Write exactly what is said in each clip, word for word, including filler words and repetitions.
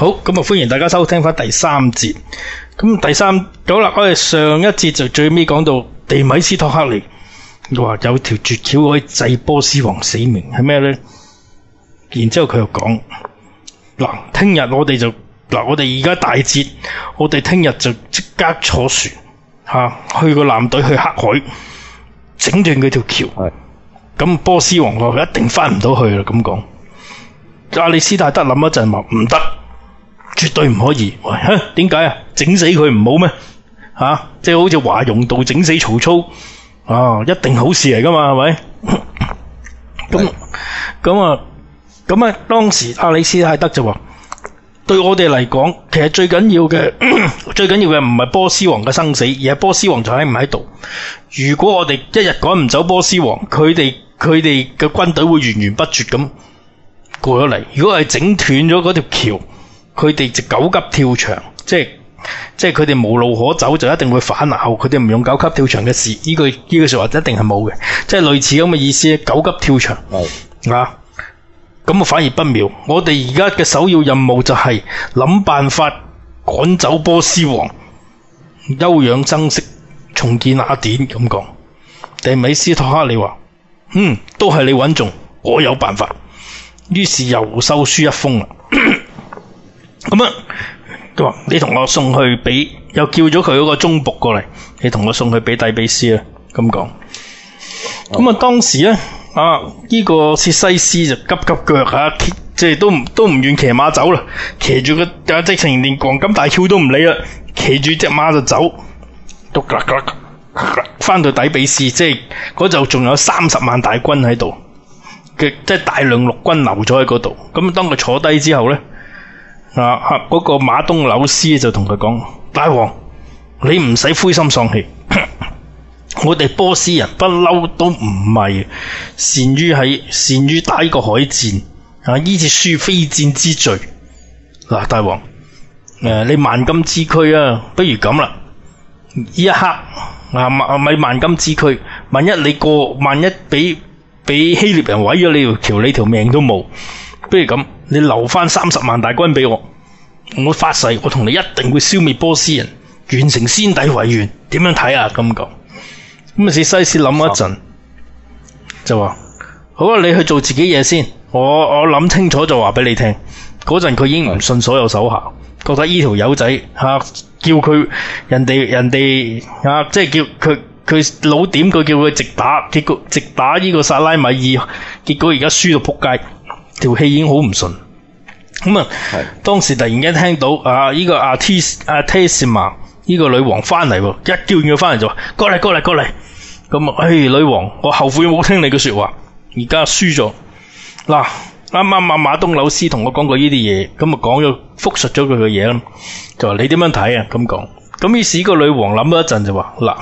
好，咁啊歡迎大家收聽翻第三節。咁第三好啦，我哋上一節就最尾講到地米斯托克利話有條絕橋可以制波斯王死命，係咩咧？然之後佢又講嗱，聽日我哋就嗱，我哋而家大節，我哋聽日就即刻坐船吓、啊、去個艦隊去黑海整斷佢條橋。咁波斯王話一定翻唔到去啦，咁講。亞里斯泰德諗一陣話唔得，絕對唔可以。喂，吓點解啊？整死佢唔好咩？吓、啊，即係好似華容道整死曹操啊，一定好事嚟噶嘛，係咪？咁咁啊，咁啊，當時亞里斯泰德就話：對我哋嚟講，其實最緊要嘅最緊要嘅唔係波斯王嘅生死，而係波斯王就喺唔喺度。如果我哋一日趕唔走波斯王，佢哋佢哋嘅軍隊會源源不絕咁過咗嚟。如果係整斷咗嗰條橋，佢哋就狗急跳牆，即係即係佢哋無路可走，就一定會反咬。佢哋唔用狗急跳牆嘅事，呢句呢句說話一定係冇嘅，即係類似咁嘅意思。狗急跳牆啊，咁啊反而不妙。我哋而家嘅首要任務就係諗辦法趕走波斯王，休養生息，重建雅典。咁講，地米斯托克利話：嗯，都係你穩重，我有辦法。於是又收書一封啦。咁啊，佢話你同我送去俾，又叫咗佢嗰個忠僕過嚟，你同我送去俾底比斯啊。咁講。咁啊，當時咧啊，呢、這個薛西斯就急急腳啊，即係都唔都唔願騎馬走啦，騎住個啊直情連黃金大轎都唔理啦，騎住隻馬就走，都啦啦翻到底比斯，即係嗰度仲有三十萬大軍喺度嘅，即係大量陸軍留咗喺嗰度。咁當佢坐低之後咧，啊嗰、那個馬東紐斯就同佢講：大王，你唔使灰心喪氣。我哋波斯人不嬲都唔係善於喺善於打呢個海戰啊！呢次輸非戰之罪嗱、啊，大王誒、啊，你萬金之軀啊，不如咁啦，呢一刻啊，咪萬金之軀，萬一你過，萬一俾俾希臘人毀咗你條橋，你條命都冇，不如咁，你留翻三十萬大軍俾我，我發誓，我同你一定會消滅波斯人，完成先帝遺願。點樣睇啊？咁講。咁啊！薛西斯諗一陣，就話：好啊，你去做自己嘢先。我我諗清楚就話俾你聽。嗰陣佢已經唔信所有手下，覺得呢條友仔吓叫佢人哋人哋啊，即係叫佢佢老點佢叫佢直打，結果直打呢個薩拉米爾，結果而家輸到仆街，條氣已經好唔順。咁啊，當時突然間聽到啊，呢、這個阿提阿提斯瑪呢個女王翻嚟，一叫佢翻嚟就話：過嚟過嚟過嚟！咁啊，唉，女王，我後悔冇聽你嘅說話，而家輸咗。嗱，啱啱阿馬東紐斯同我講過呢啲嘢，咁啊講咗複述咗佢嘅嘢啦，就話你點樣睇啊？咁講，咁於是個女王諗咗一陣就話：嗱，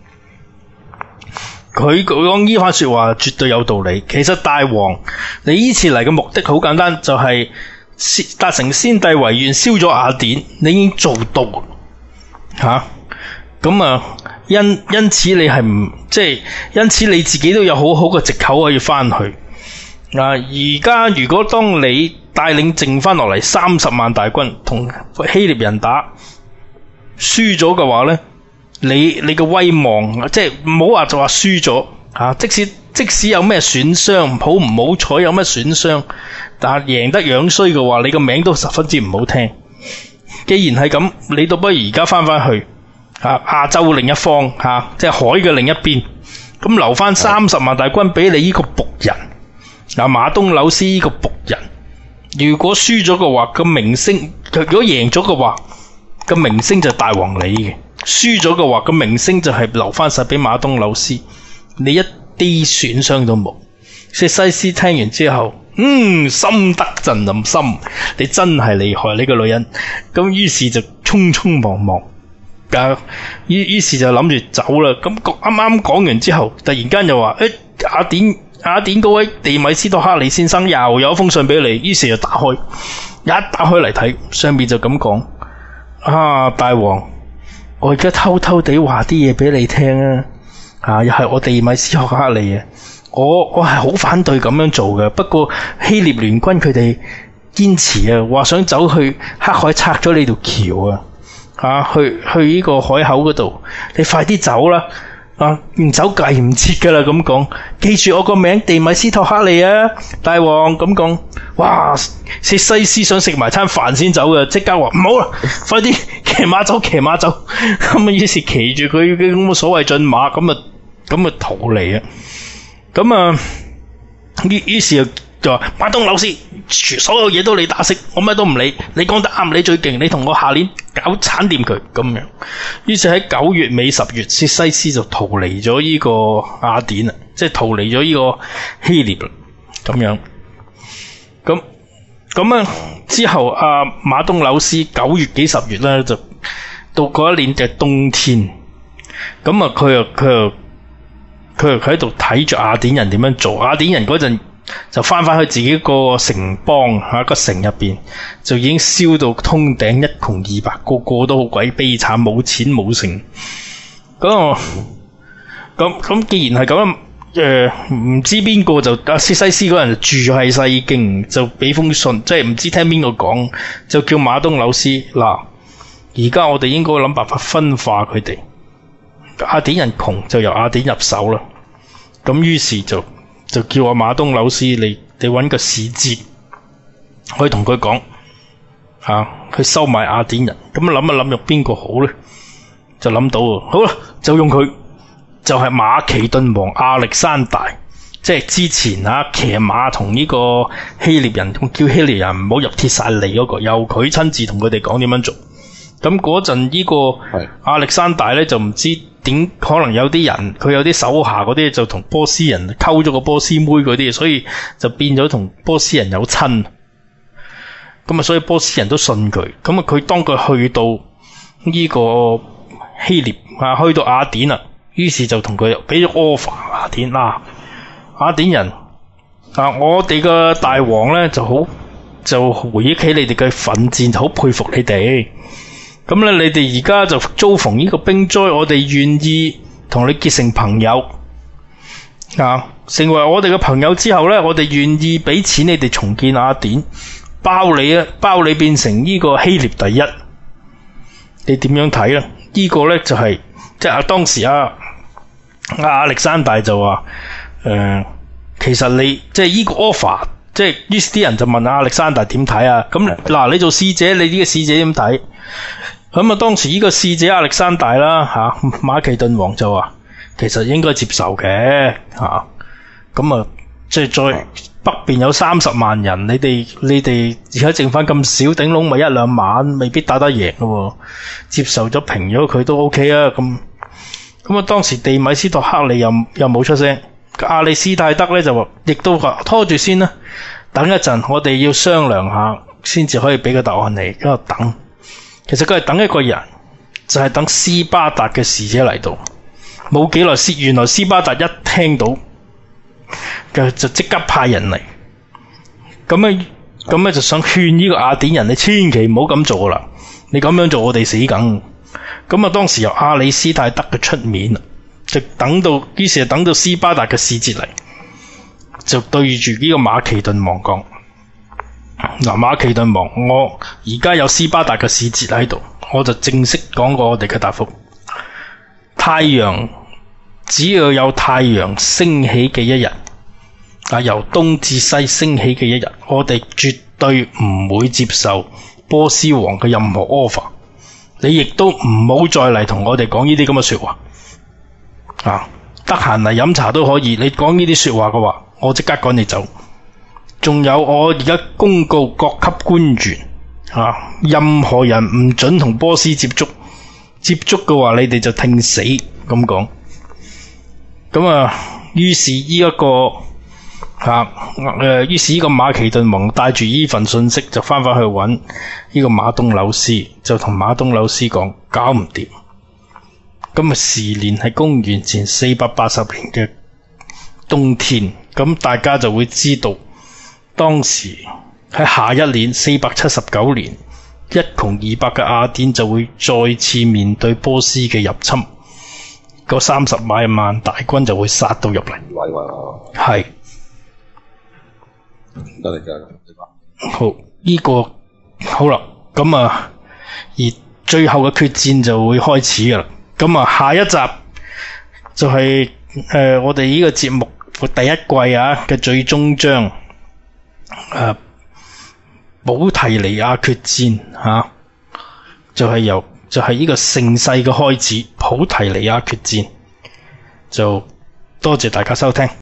佢講呢番說話絕對有道理。其實大王，你呢次嚟嘅目的好簡單，就係、是、達成先帝遺願，燒咗雅典，你已經做到。吓，咁啊，因因此你係唔即係，因此你自己都有好好嘅藉口可以翻去。嗱、啊，而家如果當你帶領剩翻落嚟三十萬大軍同希臘人打，輸咗嘅話咧，你你嘅威望即係唔好話就話輸咗吓，即使即使有咩損傷，好唔好彩有咩損傷，但係贏得樣衰嘅話，你個名都十分之唔好聽。既然係咁，你倒不如而家翻翻去啊亞洲另一方吓、啊，即係海嘅另一邊，咁留翻三十萬大軍俾你呢個僕人啊馬東紐斯呢個僕人。如果輸咗嘅話，個名聲；如果贏咗嘅話，個名聲就係大王你嘅；輸咗嘅話，個名聲就係留翻晒俾馬東紐斯，你一啲損傷都冇。薛西斯聽完之後，嗯，心得震撼心，你真係厲害呢、這個女人。咁於是就匆匆忙忙，啊，於於是就諗住走啦。咁啱啱講完之後，突然間又話：誒、欸，雅典雅典嗰位地米斯托克利先生又有一封信俾你。於是就打開，一打開嚟睇，上面就咁講：啊，大王，我而家偷偷地話啲嘢俾你聽啊！啊，又係我地米斯托克利嘅。我我係好反對咁樣做嘅，不過希臘聯軍佢哋堅持啊，話想走去黑海拆咗你條橋啊，啊去去呢個海口嗰度，你快啲走啦！啊，唔走計唔切噶啦，咁講，記住我個名地米斯托克利啊，大王咁講，哇，薛西斯想食埋餐飯先走嘅，即刻話唔好啦，快啲騎馬走，騎馬走，咁啊，於是騎住佢嘅咁嘅所謂駿馬，咁啊，咁啊逃離啊，咁啊，於於是就話馬東柳斯，所有嘢都你打識，我乜都唔理，你講得啱，你最勁，你同我下年搞鏟掂佢咁樣。於是喺九月尾十月，薛西斯就逃離咗呢個雅典啊，即係逃離咗呢個希臘啦，咁樣。咁咁啊之後，阿馬東柳斯九月幾十月咧，就到嗰一年嘅冬天。咁啊，佢又佢又佢又喺度睇住雅典人點樣做。雅典人嗰陣就翻返去自己個城邦嚇個城入邊，就已經燒到通頂，一窮二白，個個都好鬼悲慘，冇錢冇城。咁咁咁，既然係咁樣，誒唔知邊個就阿薛西斯嗰人就住咗喺西京，就俾封信，即係唔知聽邊個講，就叫馬東柳斯嗱，而家我哋應該諗辦法分化佢哋。雅典人窮就由雅典入手啦。咁於是就。就叫阿馬東柳斯，你你揾個使節，可以同佢講嚇，去收買雅典人。咁諗一諗，用邊個好咧？就諗到喎，好啦，就用佢，就係、是、馬其頓王亞歷山大，即係之前嚇騎馬同呢個希臘人，叫希臘人唔好入帖撒利嗰個，由佢親自同佢哋講點樣做。咁嗰陣呢個亞歷山大咧就唔知點，可能有啲人佢有啲手下嗰啲就同波斯人溝咗個波斯妹嗰啲，所以就變咗同波斯人有親。咁啊，所以波斯人都信佢。咁啊，佢當佢去到呢個希臘啊，去到雅典啦，於是就同佢俾咗 offer 雅典啦。雅典人啊，我哋嘅大王咧就好就回憶起你哋嘅奮戰，好佩服你哋。咁咧，你哋而家就遭逢呢個兵災，我哋願意同你結成朋友啊，成為我哋嘅朋友之後咧，我哋願意俾錢你哋重建雅典，包你啊，包你變成呢個希臘第一。你點樣睇咧？這個、呢個咧就係、是、即係啊，當時啊，亞歷山大就話誒、呃，其實你即係呢個 offer， 即係於是啲人就問亞歷山大點睇啊？咁嗱，你做使者，你呢個使者點睇？咁啊，當時呢個使者亞歷山大啦嚇、啊，馬其頓王就話其實應該接受嘅嚇。咁啊，即係再北邊有三十萬人，你哋你哋而家剩翻咁少，頂籠咪一兩晚，未必打得贏嘅喎。接受咗平咗佢都 OK 啊。咁咁啊，當時地米斯托克利又又冇出聲，亞里斯泰德咧就話，亦都話拖住先啦，等一陣我哋要商量下先至可以俾個答案你，喺度等。其實佢係等一個人，就係、是、等斯巴達嘅使者嚟到。冇幾耐，斯原來斯巴達一聽到，就就即刻派人嚟。咁咧，咁咧就想勸呢個雅典人，你千祈唔好咁做啦！你咁樣做，我哋死梗。咁啊，當時由亞里斯泰德嘅出面，就等到，於是就等到斯巴達嘅使節嚟，就對住呢個馬其頓王講。嗱，馬其頓王，我而家有斯巴達嘅使節喺度，我就正式講過我哋嘅答覆。太陽只要有太陽升起嘅一日，啊，由東至西升起嘅一日，我哋絕對唔會接受波斯王嘅任何 offer。你亦都唔好再嚟同我哋講呢啲咁嘅說話。啊，得閒嚟飲茶都可以，你講呢啲說話嘅話，我即刻趕你走。仲有，我而家公告各級官員，啊，任何人唔准同波斯接觸，接觸嘅話，你哋就聽死咁講。咁啊，於是呢、這、一個嚇誒，於是呢個馬其頓王帶住呢份信息就翻返去揾呢個馬東柳斯，就同馬東柳斯講搞唔掂。咁啊，時年係公元前四百八十年嘅冬天，咁大家就會知道。當時喺下一年四百七十九年，一窮二白嘅雅典就會再次面對波斯嘅入侵，嗰三十萬大軍就會殺到入嚟。係， 好呢、這個好啦，咁啊，而最後嘅決戰就會開始噶啦。咁啊，下一集就係、是、誒、呃、我哋呢個節目第一季啊嘅最終章，誒、啊，保提尼亞決戰吓、啊，就係、是、由就係、是、呢個盛世嘅開始，保提尼亞決戰，就多謝大家收聽。